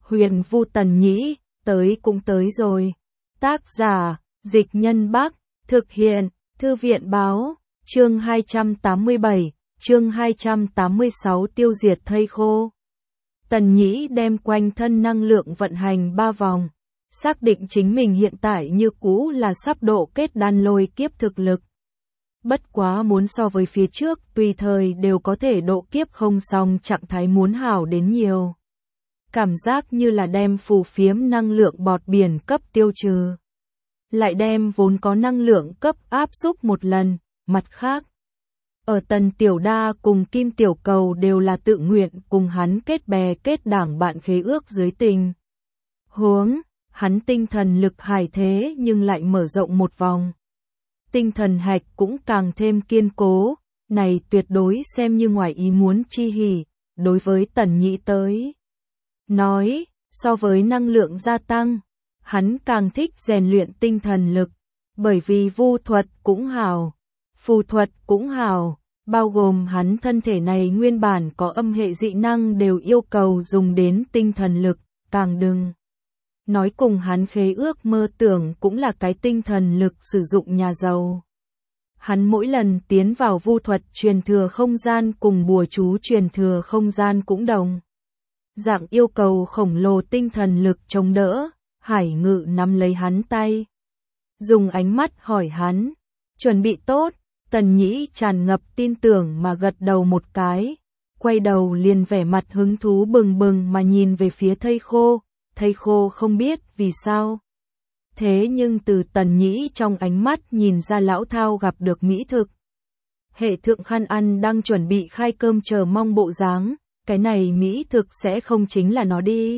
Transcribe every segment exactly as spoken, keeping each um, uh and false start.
Huyền Vu Tần Nhĩ, tới cũng tới rồi. Tác giả, Dịch Nhân Bắc, thực hiện, Thư viện Báo, chương hai trăm tám mươi bảy, chương hai trăm tám mươi sáu tiêu diệt thây khô. Tần Nhĩ đem quanh thân năng lượng vận hành ba vòng, xác định chính mình hiện tại như cũ là sắp độ kết đan lôi kiếp thực lực. Bất quá muốn so với phía trước tùy thời đều có thể độ kiếp không xong trạng thái muốn hảo đến nhiều. Cảm giác như là đem phù phiếm năng lượng bọt biển cấp tiêu trừ. Lại đem vốn có năng lượng cấp áp xúc một lần, mặt khác. Ở Tần Tiểu Đa cùng Kim Tiểu Cầu đều là tự nguyện cùng hắn kết bè kết đảng bạn khế ước dưới tình. Huống, hắn tinh thần lực hải thế nhưng lại mở rộng một vòng. Tinh thần hạch cũng càng thêm kiên cố, này tuyệt đối xem như ngoài ý muốn chi hỉ, đối với Tần Nhĩ tới. Nói, so với năng lượng gia tăng, hắn càng thích rèn luyện tinh thần lực, bởi vì vu thuật cũng hào, phù thuật cũng hào, bao gồm hắn thân thể này nguyên bản có âm hệ dị năng đều yêu cầu dùng đến tinh thần lực, càng đừng. Nói cùng hắn khế ước mơ tưởng cũng là cái tinh thần lực sử dụng nhà giàu. Hắn mỗi lần tiến vào vu thuật truyền thừa không gian cùng bùa chú truyền thừa không gian cũng đồng. Dạng yêu cầu khổng lồ tinh thần lực chống đỡ, Hải Ngự nắm lấy hắn tay. Dùng ánh mắt hỏi hắn, chuẩn bị tốt, Tần Nhĩ tràn ngập tin tưởng mà gật đầu một cái, quay đầu liền vẻ mặt hứng thú bừng bừng mà nhìn về phía thây khô, thây khô không biết vì sao. Thế nhưng từ Tần Nhĩ trong ánh mắt nhìn ra lão thao gặp được mỹ thực. Hệ thượng khăn ăn đang chuẩn bị khai cơm chờ mong bộ dáng, cái này mỹ thực sẽ không chính là nó đi.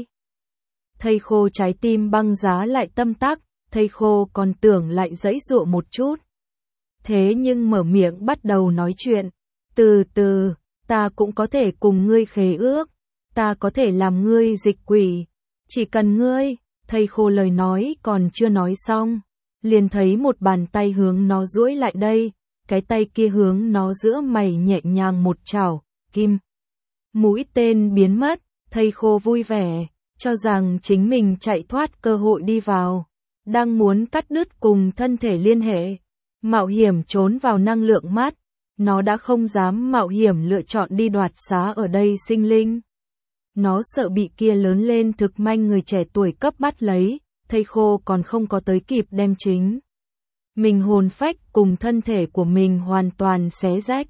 Thây khô trái tim băng giá lại tâm tắc, thây khô còn tưởng lại giãy giụa một chút. Thế nhưng mở miệng bắt đầu nói chuyện, từ từ, ta cũng có thể cùng ngươi khế ước, ta có thể làm ngươi dịch quỷ, chỉ cần ngươi, thây khô lời nói còn chưa nói xong, liền thấy một bàn tay hướng nó duỗi lại đây, cái tay kia hướng nó giữa mày nhẹ nhàng một chảo, kim. Mũi tên biến mất, thây khô vui vẻ, cho rằng chính mình chạy thoát cơ hội đi vào, đang muốn cắt đứt cùng thân thể liên hệ, mạo hiểm trốn vào năng lượng mát, nó đã không dám mạo hiểm lựa chọn đi đoạt xá ở đây sinh linh. Nó sợ bị kia lớn lên thực manh người trẻ tuổi cấp bắt lấy, thây khô còn không có tới kịp đem chính. Mình hồn phách cùng thân thể của mình hoàn toàn xé rách.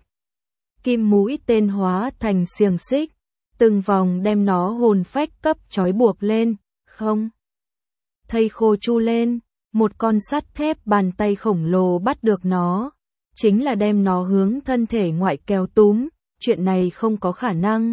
Kim mũi tên hóa thành xiềng xích, từng vòng đem nó hồn phách cấp trói buộc lên, không. Thây khô chu lên, một con sắt thép bàn tay khổng lồ bắt được nó, chính là đem nó hướng thân thể ngoại kéo túm, chuyện này không có khả năng.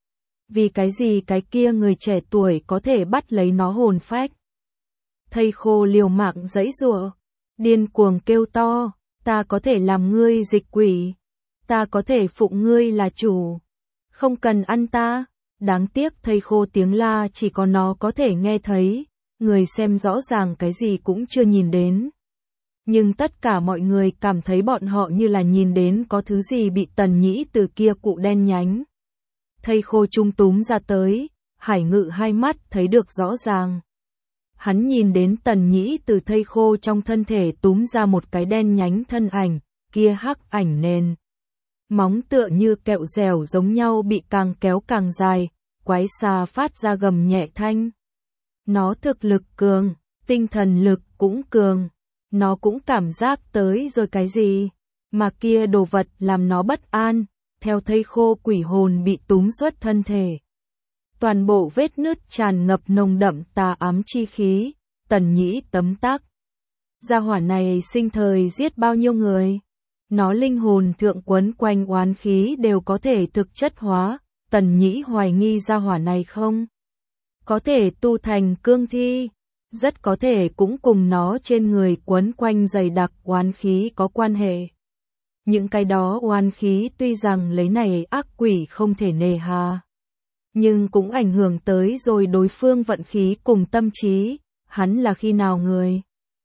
Vì cái gì cái kia người trẻ tuổi có thể bắt lấy nó hồn phách? Thây khô liều mạng giãy giụa, điên cuồng kêu to, ta có thể làm ngươi dịch quỷ, ta có thể phụng ngươi là chủ, không cần ăn ta. Đáng tiếc thây khô tiếng la chỉ có nó có thể nghe thấy, người xem rõ ràng cái gì cũng chưa nhìn đến. Nhưng tất cả mọi người cảm thấy bọn họ như là nhìn đến có thứ gì bị Tần Nhĩ từ kia cụ đen nhánh. Thây khô trung túm ra tới, Hải Ngự hai mắt thấy được rõ ràng. Hắn nhìn đến Tần Nhĩ từ thây khô trong thân thể túm ra một cái đen nhánh thân ảnh, kia hắc ảnh nền. Móng tựa như kẹo dẻo giống nhau bị càng kéo càng dài, quái xà phát ra gầm nhẹ thanh. Nó thực lực cường, tinh thần lực cũng cường, nó cũng cảm giác tới rồi cái gì, mà kia đồ vật làm nó bất an, theo thây khô quỷ hồn bị túm xuất thân thể. Toàn bộ vết nứt tràn ngập nồng đậm tà ám chi khí, Tần Nhĩ tấm tắc. Gia hỏa này sinh thời giết bao nhiêu người, nó linh hồn thượng quấn quanh oán khí đều có thể thực chất hóa, Tần Nhĩ hoài nghi gia hỏa này không có thể tu thành cương thi, rất có thể cũng cùng nó trên người quấn quanh dày đặc oán khí có quan hệ. Những cái đó oán khí tuy rằng lấy này ác quỷ không thể nề hà, nhưng cũng ảnh hưởng tới rồi đối phương vận khí cùng tâm trí, hắn là khi nào người?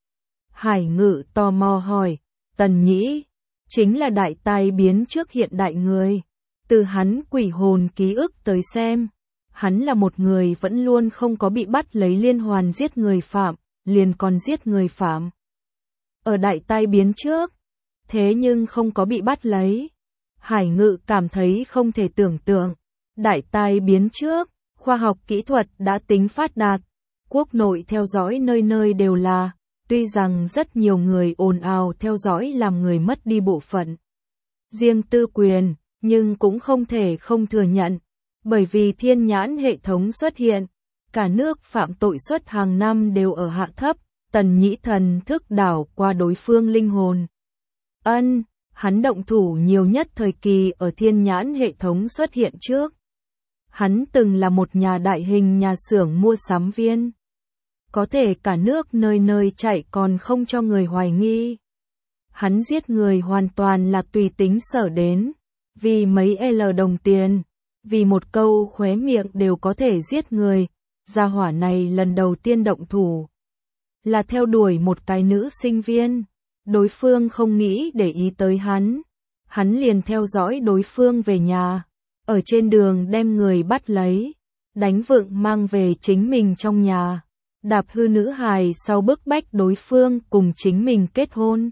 Hải Ngự tò mò hỏi, Tần Nhĩ, chính là đại tai biến trước hiện đại người, từ hắn quỷ hồn ký ức tới xem, Hắn là một người vẫn luôn không có bị bắt lấy liên hoàn giết người phạm, liền còn giết người phạm. Ở đại tai biến trước, thế nhưng không có bị bắt lấy. Hải Ngự cảm thấy không thể tưởng tượng. Đại tai biến trước, khoa học kỹ thuật đã tính phát đạt. Quốc nội theo dõi nơi nơi đều là, tuy rằng rất nhiều người ồn ào theo dõi làm người mất đi bộ phận riêng tư quyền, nhưng cũng không thể không thừa nhận. Bởi vì thiên nhãn hệ thống xuất hiện, cả nước phạm tội suất hàng năm đều ở hạ thấp, Tần Nhĩ thần thức đảo qua đối phương linh hồn. Ân, hắn động thủ nhiều nhất thời kỳ ở thiên nhãn hệ thống xuất hiện trước. Hắn từng là một nhà đại hình nhà xưởng mua sắm viên. Có thể cả nước nơi nơi chạy còn không cho người hoài nghi. Hắn giết người hoàn toàn là tùy tính sở đến, vì mấy L đồng tiền, vì một câu khóe miệng đều có thể giết người. Gia hỏa này lần đầu tiên động thủ là theo đuổi một cái nữ sinh viên. Đối phương không nghĩ để ý tới hắn. Hắn liền theo dõi đối phương về nhà. Ở trên đường đem người bắt lấy. Đánh vựng mang về chính mình trong nhà. Đạp hư nữ hài sau bức bách đối phương cùng chính mình kết hôn.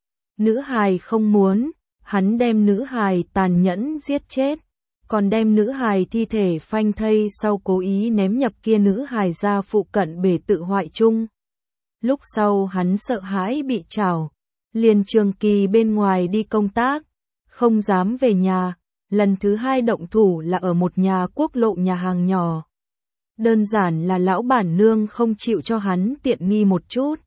Nữ hài không muốn. Hắn đem nữ hài tàn nhẫn giết chết. Còn đem nữ hài thi thể phanh thây sau cố ý ném nhập kia nữ hài ra phụ cận bể tự hoại chung. Lúc sau hắn sợ hãi bị trảo, liền trường kỳ bên ngoài đi công tác, không dám về nhà. Lần thứ hai động thủ là ở một nhà quốc lộ nhà hàng nhỏ. Đơn giản là lão bản nương không chịu cho hắn tiện nghi một chút.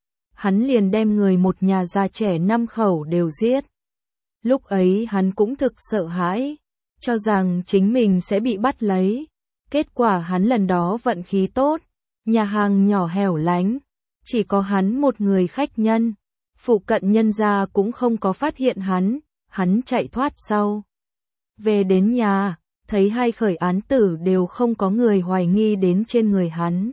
Hắn liền đem người một nhà già trẻ năm khẩu đều giết. Lúc ấy hắn cũng thực sợ hãi, cho rằng chính mình sẽ bị bắt lấy. Kết quả hắn lần đó vận khí tốt, nhà hàng nhỏ hẻo lánh, chỉ có hắn một người khách nhân. Phụ cận nhân gia cũng không có phát hiện hắn, hắn chạy thoát sau. Về đến nhà, thấy hai khởi án tử đều không có người hoài nghi đến trên người hắn.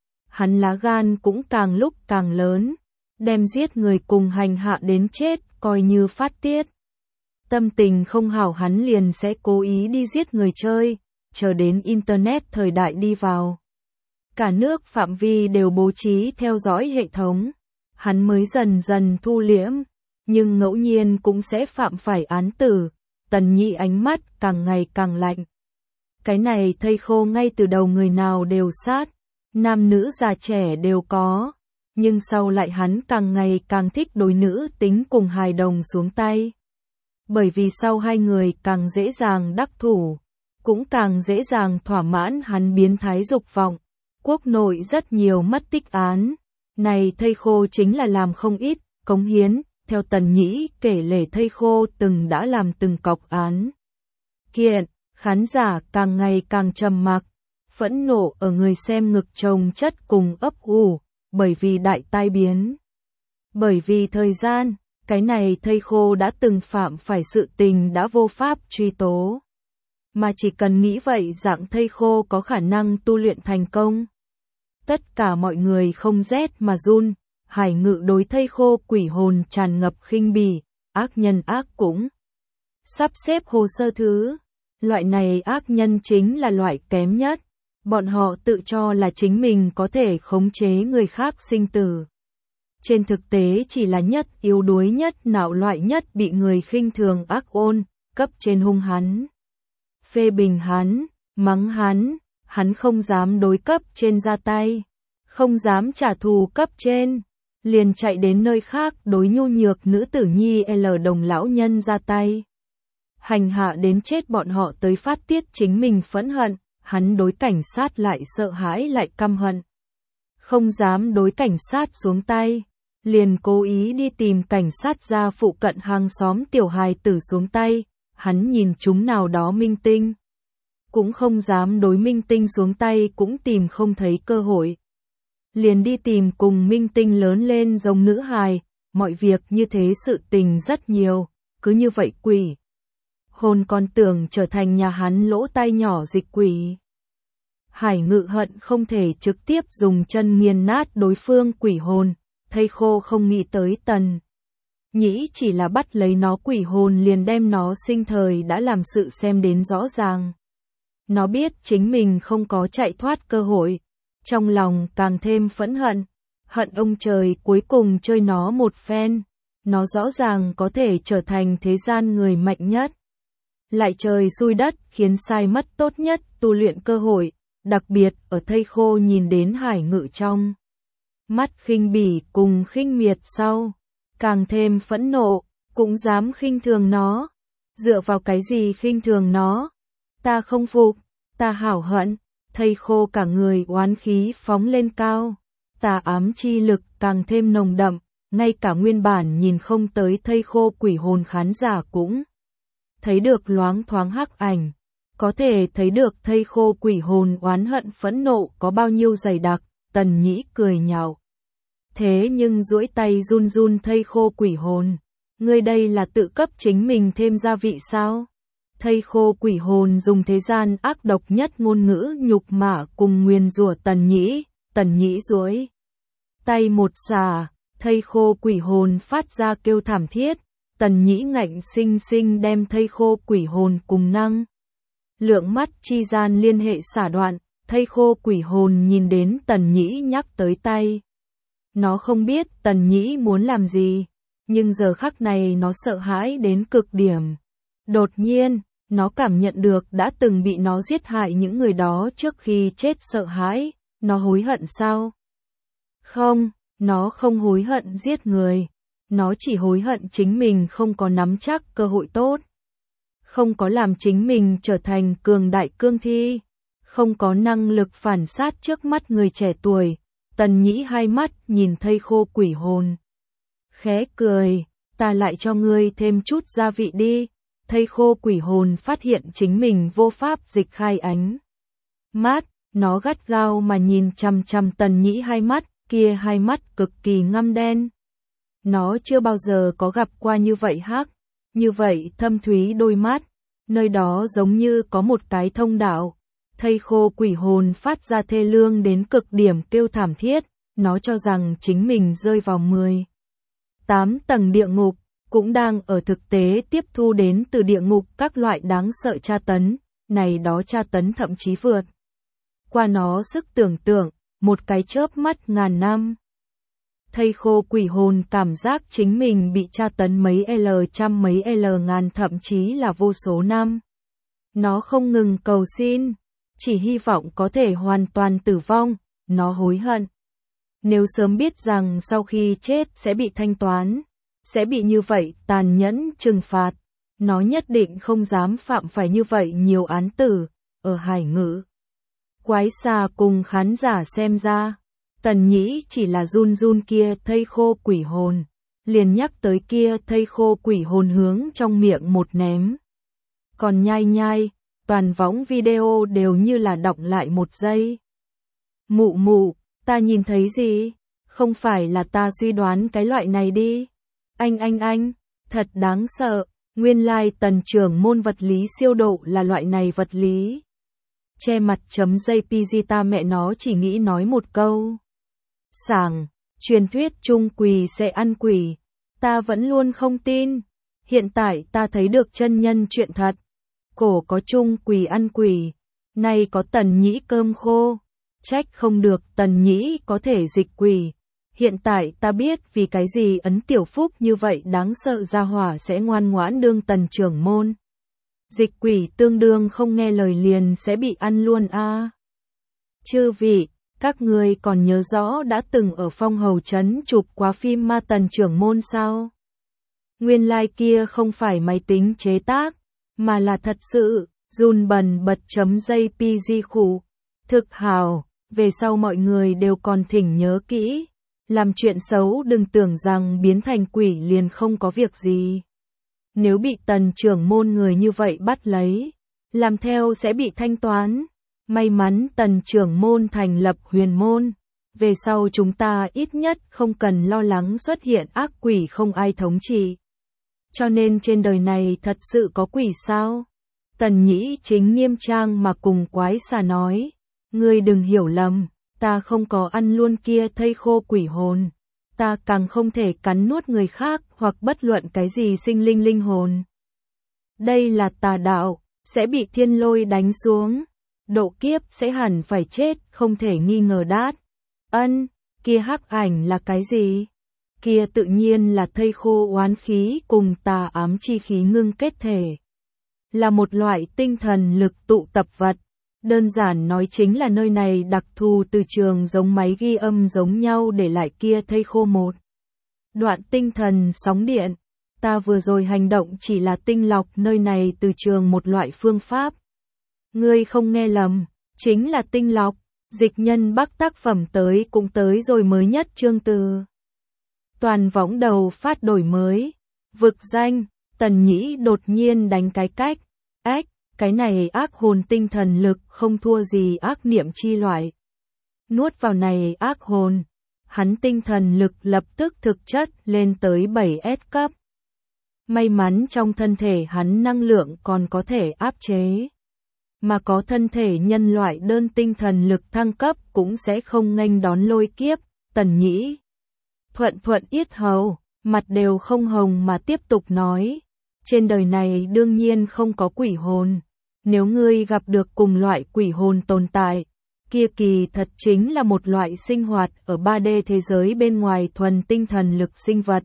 Hắn lá gan cũng càng lúc càng lớn, đem giết người cùng hành hạ đến chết coi như phát tiết. Tâm tình không hảo hắn liền sẽ cố ý đi giết người chơi, chờ đến Internet thời đại đi vào. Cả nước phạm vi đều bố trí theo dõi hệ thống. Hắn mới dần dần thu liễm, nhưng ngẫu nhiên cũng sẽ phạm phải án tử. Tần Nhĩ ánh mắt càng ngày càng lạnh. Cái này thây khô ngay từ đầu người nào đều sát, nam nữ già trẻ đều có, nhưng sau lại hắn càng ngày càng thích đối nữ tính cùng hài đồng xuống tay. Bởi vì sau hai người càng dễ dàng đắc thủ, cũng càng dễ dàng thỏa mãn hắn biến thái dục vọng. Quốc nội rất nhiều mất tích án, này thây khô chính là làm không ít cống hiến. Theo Tần Nhĩ kể lể thây khô từng đã làm từng cọc án kiện, khán giả càng ngày càng trầm mặc, phẫn nộ ở người xem ngực chồng chất cùng ấp ủ, bởi vì đại tai biến. Bởi vì thời gian, cái này thây khô đã từng phạm phải sự tình đã vô pháp truy tố. Mà chỉ cần nghĩ vậy dạng thây khô có khả năng tu luyện thành công. Tất cả mọi người không rét mà run. Hải Ngự đối thây khô quỷ hồn tràn ngập khinh bỉ, ác nhân ác cũng sắp xếp hồ sơ thứ. Loại này ác nhân chính là loại kém nhất. Bọn họ tự cho là chính mình có thể khống chế người khác sinh tử. Trên thực tế chỉ là nhất yếu đuối nhất nạo loại nhất bị người khinh thường ác ôn, cấp trên hung hắn. Phê bình hắn, mắng hắn, hắn không dám đối cấp trên ra tay, không dám trả thù cấp trên. Liền chạy đến nơi khác đối nhu nhược nữ tử nhi L đồng lão nhân ra tay. Hành hạ đến chết bọn họ tới phát tiết chính mình phẫn hận, hắn đối cảnh sát lại sợ hãi lại căm hận. Không dám đối cảnh sát xuống tay, liền cố ý đi tìm cảnh sát ra phụ cận hàng xóm tiểu hài tử xuống tay, hắn nhìn chúng nào đó minh tinh. Cũng không dám đối minh tinh xuống tay cũng tìm không thấy cơ hội. Liền đi tìm cùng minh tinh lớn lên giống nữ hài, mọi việc như thế sự tình rất nhiều, cứ như vậy quỷ. Hồn còn tưởng trở thành nhà hắn lỗ tai nhỏ dịch quỷ. Hải Ngự hận không thể trực tiếp dùng chân nghiền nát đối phương quỷ hồn, thây khô không nghĩ tới Tần Nhĩ chỉ là bắt lấy nó quỷ hồn liền đem nó sinh thời đã làm sự xem đến rõ ràng. Nó biết chính mình không có chạy thoát cơ hội. Trong lòng càng thêm phẫn hận. Hận ông trời cuối cùng chơi nó một phen. Nó rõ ràng có thể trở thành thế gian người mạnh nhất. Lại trời xui đất khiến sai mất tốt nhất tu luyện cơ hội. Đặc biệt ở thây khô nhìn đến Hải Ngự trong mắt khinh bỉ cùng khinh miệt sau. Càng thêm phẫn nộ, cũng dám khinh thường nó. Dựa vào cái gì khinh thường nó? Ta không phục, ta hảo hận. Thây khô cả người oán khí phóng lên cao. Tà ám chi lực càng thêm nồng đậm. Ngay cả nguyên bản nhìn không tới thây khô quỷ hồn khán giả cũng thấy được loáng thoáng hắc ảnh. Có thể thấy được thây khô quỷ hồn oán hận phẫn nộ có bao nhiêu dày đặc. Tần Nhĩ cười nhạo. Thế nhưng duỗi tay run run thây khô quỷ hồn. Ngươi đây là tự cấp chính mình thêm gia vị sao? Thây khô quỷ hồn dùng thế gian ác độc nhất ngôn ngữ nhục mạ cùng nguyền rủa Tần Nhĩ. Tần Nhĩ duỗi tay một xà, thây khô quỷ hồn phát ra kêu thảm thiết. Tần Nhĩ ngạnh sinh sinh đem thây khô quỷ hồn cùng năng lượng mắt chi gian liên hệ xả đoạn. Thây khô quỷ hồn nhìn đến Tần Nhĩ nhắc tới tay. Nó không biết Tần Nhĩ muốn làm gì, nhưng giờ khắc này nó sợ hãi đến cực điểm. Đột nhiên, nó cảm nhận được đã từng bị nó giết hại những người đó trước khi chết sợ hãi. Nó hối hận sao? Không, nó không hối hận giết người. Nó chỉ hối hận chính mình không có nắm chắc cơ hội tốt. Không có làm chính mình trở thành cường đại cương thi. Không có năng lực phản sát trước mắt người trẻ tuổi. Tần Nhĩ hai mắt nhìn thây khô quỷ hồn. Khẽ cười, ta lại cho ngươi thêm chút gia vị đi. Thây khô quỷ hồn phát hiện chính mình vô pháp dịch khai ánh mắt. Nó gắt gao mà nhìn chằm chằm Tần Nhĩ hai mắt, kia hai mắt cực kỳ ngăm đen. Nó chưa bao giờ có gặp qua như vậy hắc, như vậy thâm thúy đôi mắt. Nơi đó giống như có một cái thông đạo. Thây khô quỷ hồn phát ra thê lương đến cực điểm kêu thảm thiết. Nó cho rằng chính mình rơi vào mười tám tầng địa ngục, cũng đang ở thực tế tiếp thu đến từ địa ngục các loại đáng sợ tra tấn. Này đó tra tấn thậm chí vượt qua nó sức tưởng tượng, một cái chớp mắt ngàn năm. Thây khô quỷ hồn cảm giác chính mình bị tra tấn mấy L trăm mấy L ngàn thậm chí là vô số năm. Nó không ngừng cầu xin, chỉ hy vọng có thể hoàn toàn tử vong. Nó hối hận. Nếu sớm biết rằng sau khi chết sẽ bị thanh toán, sẽ bị như vậy tàn nhẫn trừng phạt, nó nhất định không dám phạm phải như vậy nhiều án tử. Ở Hải Ngự Quái xà cùng khán giả xem ra, Tần Nhĩ chỉ là run run kia thây khô quỷ hồn, liền nhắc tới kia thây khô quỷ hồn hướng trong miệng một ném. Còn nhai nhai, toàn võng video đều như là đọng lại một giây. Mụ mụ, ta nhìn thấy gì? Không phải là ta suy đoán cái loại này đi. Anh anh anh, thật đáng sợ, nguyên lai Tần trưởng môn vật lý siêu độ là loại này vật lý. Che mặt chấm jpg ta mẹ nó chỉ nghĩ nói một câu. Sảng, truyền thuyết chung quỷ sẽ ăn quỷ. Ta vẫn luôn không tin. Hiện tại ta thấy được chân nhân chuyện thật. Cổ có chung quỷ ăn quỷ. Nay có Tần Nhĩ cơm khô. Trách không được Tần Nhĩ có thể dịch quỷ. Hiện tại ta biết vì cái gì Ấn Tiểu Phúc như vậy đáng sợ gia hỏa sẽ ngoan ngoãn đương Tần trưởng môn. Dịch quỷ tương đương không nghe lời liền sẽ bị ăn luôn a. À. Chư vị, các người còn nhớ rõ đã từng ở Phong Hầu Trấn chụp quá phim ma Tần trưởng môn sao? Nguyên lai like kia không phải máy tính chế tác, mà là thật sự. Run bần bật chấm jpg khủ. Thực hào, về sau mọi người đều còn thỉnh nhớ kỹ. Làm chuyện xấu đừng tưởng rằng biến thành quỷ liền không có việc gì. Nếu bị Tần trưởng môn người như vậy bắt lấy, làm theo sẽ bị thanh toán. May mắn Tần trưởng môn thành lập huyền môn. Về sau chúng ta ít nhất không cần lo lắng xuất hiện ác quỷ không ai thống trị. Cho nên trên đời này thật sự có quỷ sao? Tần Nhĩ chính nghiêm trang mà cùng quái xà nói. Ngươi đừng hiểu lầm, ta không có ăn luôn kia thây khô quỷ hồn. Ta càng không thể cắn nuốt người khác hoặc bất luận cái gì sinh linh linh hồn. Đây là tà đạo, sẽ bị thiên lôi đánh xuống. độ kiếp sẽ hẳn phải chết, không thể nghi ngờ đát. Ân, kia hắc ảnh là cái gì? Kia tự nhiên là thây khô oán khí cùng tà ám chi khí ngưng kết thể. Là một loại tinh thần lực tụ tập vật. Đơn giản nói chính là nơi này đặc thù từ trường giống máy ghi âm giống nhau để lại kia thây khô một đoạn tinh thần sóng điện. Ta vừa rồi hành động chỉ là tinh lọc nơi này từ trường một loại phương pháp. Ngươi không nghe lầm, chính là tinh lọc. Dịch Nhân Bắc tác phẩm tới cũng tới rồi mới nhất chương từ. Toàn võng đầu phát đổi mới. Vực danh, Tần Nhĩ đột nhiên đánh cái cách. Ách, cái này ác hồn tinh thần lực không thua gì ác niệm chi loại. Nuốt vào này ác hồn. Hắn tinh thần lực lập tức thực chất lên tới bảy S cấp. May mắn trong thân thể hắn năng lượng còn có thể áp chế. Mà có thân thể nhân loại đơn tinh thần lực thăng cấp cũng sẽ không nghênh đón lôi kiếp. Tần Nhĩ thuận thuận yết hầu, mặt đều không hồng mà tiếp tục nói. Trên đời này đương nhiên không có quỷ hồn. Nếu ngươi gặp được cùng loại quỷ hồn tồn tại, kia kỳ thật chính là một loại sinh hoạt ở ba D thế giới bên ngoài thuần tinh thần lực sinh vật.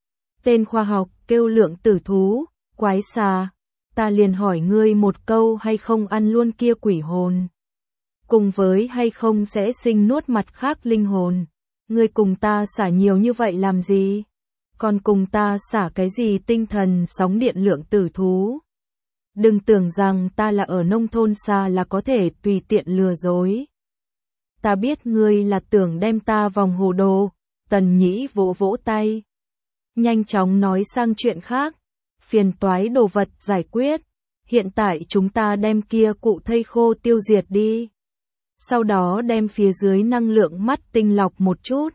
Tên khoa học kêu lượng tử thú, quái xà. Ta liền hỏi ngươi một câu, hay không ăn luôn kia quỷ hồn? Cùng với hay không sẽ sinh nuốt mặt khác linh hồn? Ngươi cùng ta xả nhiều như vậy làm gì? Còn cùng ta xả cái gì tinh thần sóng điện lượng tử thú? Đừng tưởng rằng ta là ở nông thôn xa là có thể tùy tiện lừa dối. Ta biết ngươi là tưởng đem ta vòng hồ đồ. Tần Nhĩ vỗ vỗ tay. Nhanh chóng nói sang chuyện khác. Phiền toái đồ vật giải quyết. Hiện tại chúng ta đem kia cụ thây khô tiêu diệt đi. Sau đó đem phía dưới năng lượng mắt tinh lọc một chút.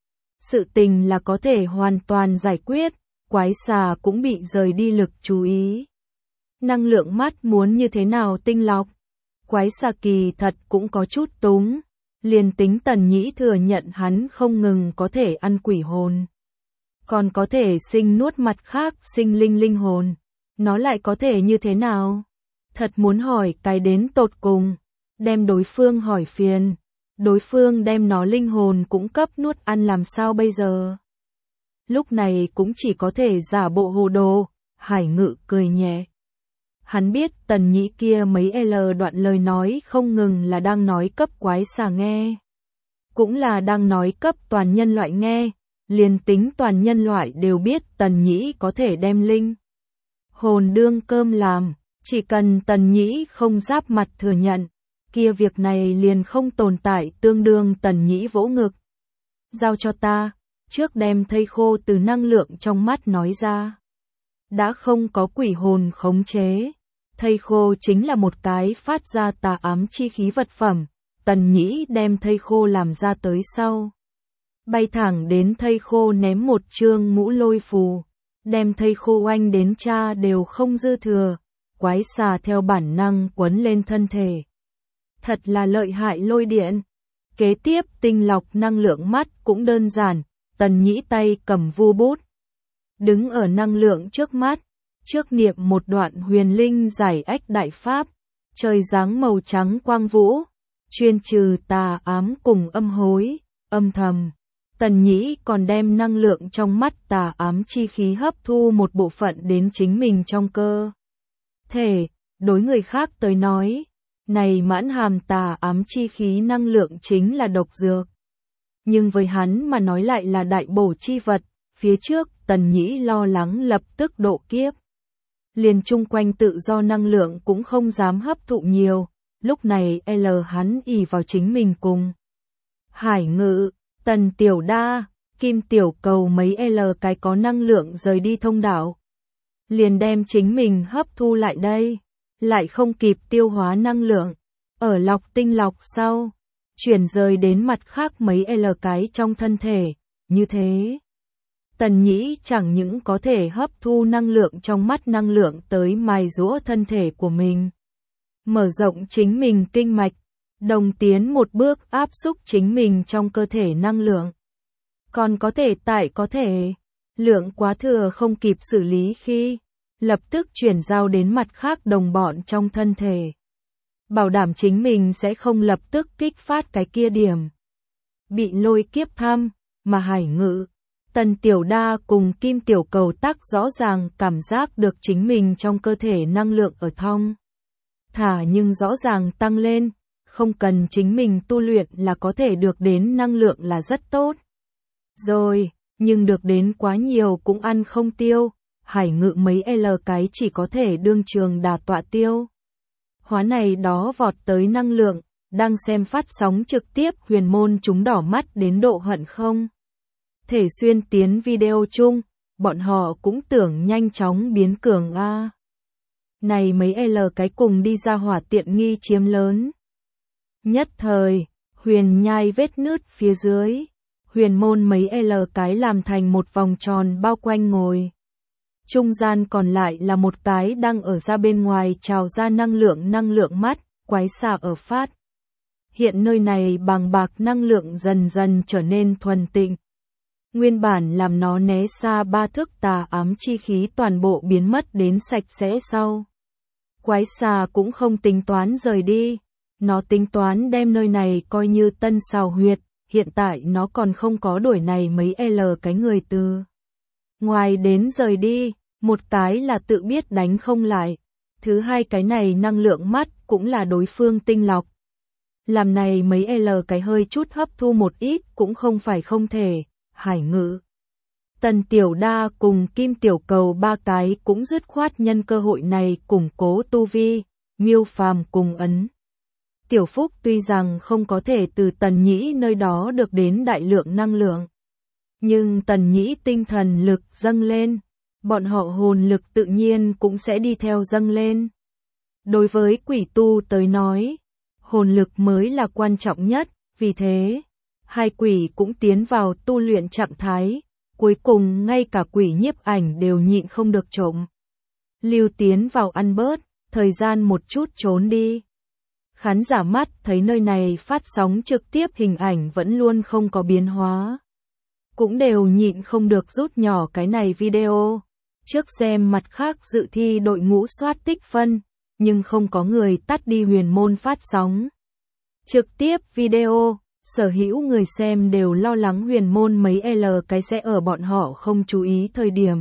Sự tình là có thể hoàn toàn giải quyết. Quái xà cũng bị rời đi lực chú ý. Năng lượng mắt muốn như thế nào tinh lọc? Quái xà kỳ thật cũng có chút túng. Liền tính Tần Nhĩ thừa nhận hắn không ngừng có thể ăn quỷ hồn. Còn có thể sinh nuốt mặt khác sinh linh linh hồn. Nó lại có thể như thế nào? Thật muốn hỏi cái đến tột cùng. Đem đối phương hỏi phiền. Đối phương đem nó linh hồn cũng cấp nuốt ăn làm sao bây giờ? Lúc này cũng chỉ có thể giả bộ hồ đồ. Hải Ngự cười nhẹ. Hắn biết Tần Nhĩ kia mấy L đoạn lời nói không ngừng là đang nói cấp quái xà nghe. Cũng là đang nói cấp toàn nhân loại nghe. Liền tính toàn nhân loại đều biết Tần Nhĩ có thể đem linh hồn đương cơm làm. Chỉ cần Tần Nhĩ không giáp mặt thừa nhận. Kia việc này liền không tồn tại, tương đương Tần Nhĩ vỗ ngực. Giao cho ta. Trước đem thây khô từ năng lượng trong mắt nói ra. Đã không có quỷ hồn khống chế. Thây khô chính là một cái phát ra tà ám chi khí vật phẩm. Tần Nhĩ đem thây khô làm ra tới sau. Bay thẳng đến thây khô ném một chương ngũ lôi phù. Đem thây khô oanh đến cha đều không dư thừa. Quái xà theo bản năng quấn lên thân thể. Thật là lợi hại lôi điện. Kế tiếp tinh lọc năng lượng mắt cũng đơn giản. Tần Nhĩ tay cầm vu bút. Đứng ở năng lượng trước mắt. Trước niệm một đoạn huyền linh giải ách đại pháp. Trời giáng màu trắng quang vũ. Chuyên trừ tà ám cùng âm hối, âm thầm. Tần Nhĩ còn đem năng lượng trong mắt tà ám chi khí hấp thu một bộ phận đến chính mình trong cơ thể. Đối người khác tới nói, này mãn hàm tà ám chi khí năng lượng chính là độc dược. Nhưng với hắn mà nói lại là đại bổ chi vật. Phía trước Tần Nhĩ lo lắng lập tức độ kiếp. Liền chung quanh tự do năng lượng cũng không dám hấp thụ nhiều. Lúc này L hắn ỷ vào chính mình cùng Hải Ngự, Tần Tiểu Đa, Kim Tiểu Cầu mấy L cái có năng lượng rời đi thông đạo. Liền đem chính mình hấp thu lại đây. Lại không kịp tiêu hóa năng lượng. Ở lọc tinh lọc sau. Chuyển rời đến mặt khác mấy L cái trong thân thể. Như thế. Tần Nhĩ chẳng những có thể hấp thu năng lượng trong mắt năng lượng tới mài giũa thân thể của mình. Mở rộng chính mình kinh mạch. Đồng tiến một bước áp xúc chính mình trong cơ thể năng lượng. Còn có thể tại có thể. Lượng quá thừa không kịp xử lý khi. Lập tức chuyển giao đến mặt khác đồng bọn trong thân thể. bảo đảm chính mình sẽ không lập tức kích phát cái kia điểm. Bị lôi kiếp thăm, mà Hải Ngự, Tần Tiểu Đa cùng Kim Tiểu Cầu Tắc rõ ràng cảm giác được chính mình trong cơ thể năng lượng ở thong thả nhưng rõ ràng tăng lên, không cần chính mình tu luyện là có thể được đến năng lượng là rất tốt. Rồi, nhưng được đến quá nhiều cũng ăn không tiêu, Hải Ngự mấy L cái chỉ có thể đương trường đà tọa tiêu. Hóa này đó vọt tới năng lượng, đang xem phát sóng trực tiếp huyền môn chúng đỏ mắt đến độ hận không thể xuyên tiến video chung, bọn họ cũng tưởng nhanh chóng biến cường a. Này mấy L cái cùng đi ra hỏa tiện nghi chiếm lớn. Nhất thời, huyền nhai vết nứt phía dưới, huyền môn mấy L cái làm thành một vòng tròn bao quanh ngồi. Trung gian còn lại là một cái đang ở ra bên ngoài trào ra năng lượng năng lượng mắt, quái xạ ở phát. Hiện nơi này bằng bạc năng lượng dần dần trở nên thuần tịnh. Nguyên bản làm nó né xa ba thước tà ám chi khí toàn bộ biến mất đến sạch sẽ sau. Quái xà cũng không tính toán rời đi, nó tính toán đem nơi này coi như tân xào huyệt, hiện tại nó còn không có đuổi này mấy L cái người từ. Ngoài đến rời đi, một cái là tự biết đánh không lại, thứ hai cái này năng lượng mắt cũng là đối phương tinh lọc. Làm này mấy L cái hơi chút hấp thu một ít cũng không phải không thể, Hải Ngự, Tần Tiểu Đa cùng Kim Tiểu Cầu ba cái cũng dứt khoát nhân cơ hội này củng cố tu vi, Miêu Phàm cùng Ấn Tiểu Phúc tuy rằng không có thể từ Tần Nhĩ nơi đó được đến đại lượng năng lượng, nhưng Tần Nhĩ tinh thần lực dâng lên, bọn họ hồn lực tự nhiên cũng sẽ đi theo dâng lên. Đối với quỷ tu tới nói, hồn lực mới là quan trọng nhất, vì thế, hai quỷ cũng tiến vào tu luyện trạng thái, cuối cùng ngay cả quỷ nhiếp ảnh đều nhịn không được trộm. Lưu tiến vào ăn bớt, thời gian một chút trốn đi. Khán giả mắt thấy nơi này phát sóng trực tiếp hình ảnh vẫn luôn không có biến hóa. Cũng đều nhịn không được rút nhỏ cái này video. Trước xem mặt khác dự thi đội ngũ soát tích phân, nhưng không có người tắt đi huyền môn phát sóng trực tiếp video. Sở hữu người xem đều lo lắng huyền môn mấy L cái sẽ ở bọn họ không chú ý thời điểm.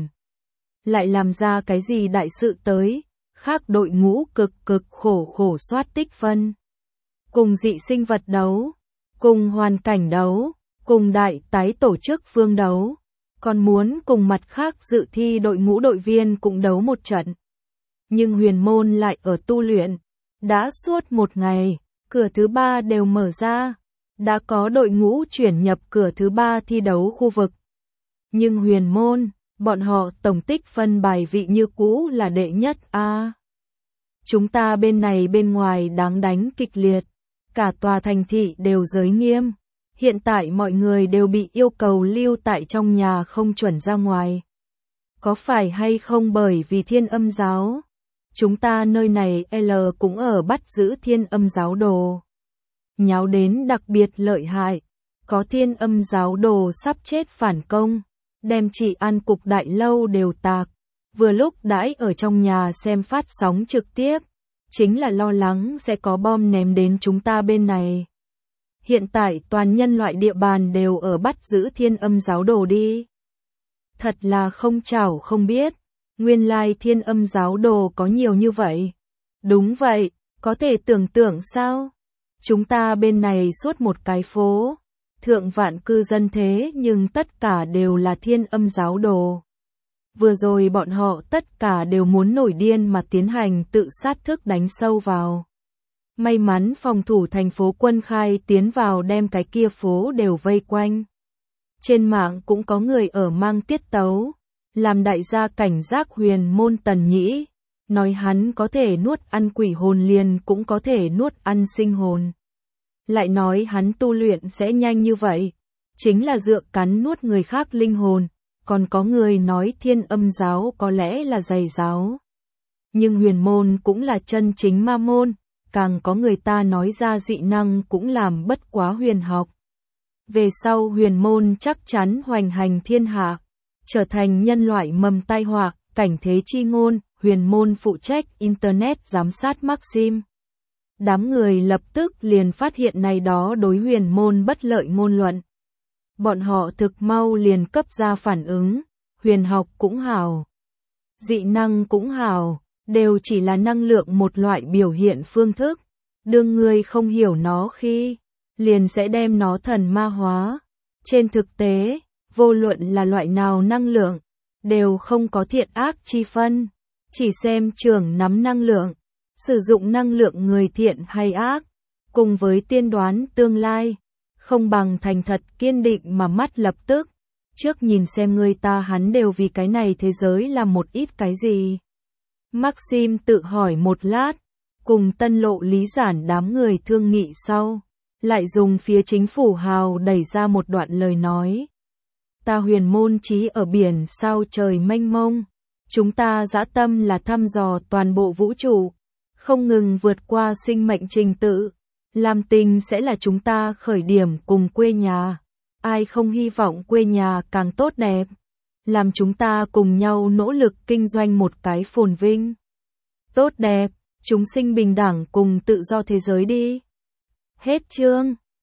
Lại làm ra cái gì đại sự tới, khác đội ngũ cực cực khổ khổ soát tích phân. Cùng dị sinh vật đấu, cùng hoàn cảnh đấu, cùng đại tái tổ chức phương đấu, còn muốn cùng mặt khác dự thi đội ngũ đội viên cũng đấu một trận. Nhưng huyền môn lại ở tu luyện, đã suốt một ngày, cửa thứ ba đều mở ra. Đã có đội ngũ chuyển nhập cửa thứ ba thi đấu khu vực. Nhưng huyền môn, bọn họ tổng tích phân bài vị như cũ là đệ nhất a. À, chúng ta bên này bên ngoài đáng đánh kịch liệt, cả tòa thành thị đều giới nghiêm. Hiện tại mọi người đều bị yêu cầu lưu tại trong nhà không chuẩn ra ngoài. Có phải hay không bởi vì Thiên Âm giáo? Chúng ta nơi này L cũng ở bắt giữ Thiên Âm giáo đồ. Nháo đến đặc biệt lợi hại, có Thiên Âm giáo đồ sắp chết phản công, đem chị An cục đại lâu đều tạc, vừa lúc đãi ở trong nhà xem phát sóng trực tiếp, chính là lo lắng sẽ có bom ném đến chúng ta bên này. Hiện tại toàn nhân loại địa bàn đều ở bắt giữ Thiên Âm giáo đồ đi. Thật là không chảo không biết, nguyên lai Thiên Âm giáo đồ có nhiều như vậy. Đúng vậy, có thể tưởng tượng sao? Chúng ta bên này suốt một cái phố, thượng vạn cư dân thế nhưng tất cả đều là Thiên Âm giáo đồ. Vừa rồi bọn họ tất cả đều muốn nổi điên mà tiến hành tự sát thức đánh sâu vào. May mắn phòng thủ thành phố Quân Khai tiến vào đem cái kia phố đều vây quanh. Trên mạng cũng có người ở mang tiết tấu, làm đại gia cảnh giác huyền môn Tần Nhĩ. Nói hắn có thể nuốt ăn quỷ hồn liền cũng có thể nuốt ăn sinh hồn. Lại nói hắn tu luyện sẽ nhanh như vậy, chính là dựa cắn nuốt người khác linh hồn, còn có người nói Thiên Âm giáo có lẽ là giày giáo. Nhưng huyền môn cũng là chân chính ma môn, càng có người ta nói ra dị năng cũng làm bất quá huyền học. Về sau huyền môn chắc chắn hoành hành thiên hạ, trở thành nhân loại mầm tai họa, cảnh thế chi ngôn. Huyền môn phụ trách Internet giám sát Maxim. Đám người lập tức liền phát hiện này đó đối huyền môn bất lợi ngôn luận. Bọn họ thực mau liền cấp ra phản ứng, huyền học cũng hảo, dị năng cũng hảo, đều chỉ là năng lượng một loại biểu hiện phương thức. Đương ngươi không hiểu nó khi, liền sẽ đem nó thần ma hóa. Trên thực tế, vô luận là loại nào năng lượng, đều không có thiện ác chi phân, chỉ xem trưởng nắm năng lượng, sử dụng năng lượng người thiện hay ác, cùng với tiên đoán tương lai, không bằng thành thật kiên định mà mắt lập tức, trước nhìn xem người ta hắn đều vì cái này thế giới làm một ít cái gì. Maxim tự hỏi một lát, cùng Tân Lộ Lý Giản đám người thương nghị sau, lại dùng phía chính phủ hào đẩy ra một đoạn lời nói. Ta huyền môn chí ở biển sao trời mênh mông, chúng ta dã tâm là thăm dò toàn bộ vũ trụ, không ngừng vượt qua sinh mệnh trình tự, làm tình sẽ là chúng ta khởi điểm cùng quê nhà, ai không hy vọng quê nhà càng tốt đẹp, làm chúng ta cùng nhau nỗ lực kinh doanh một cái phồn vinh, tốt đẹp, chúng sinh bình đẳng cùng tự do thế giới đi. Hết chương.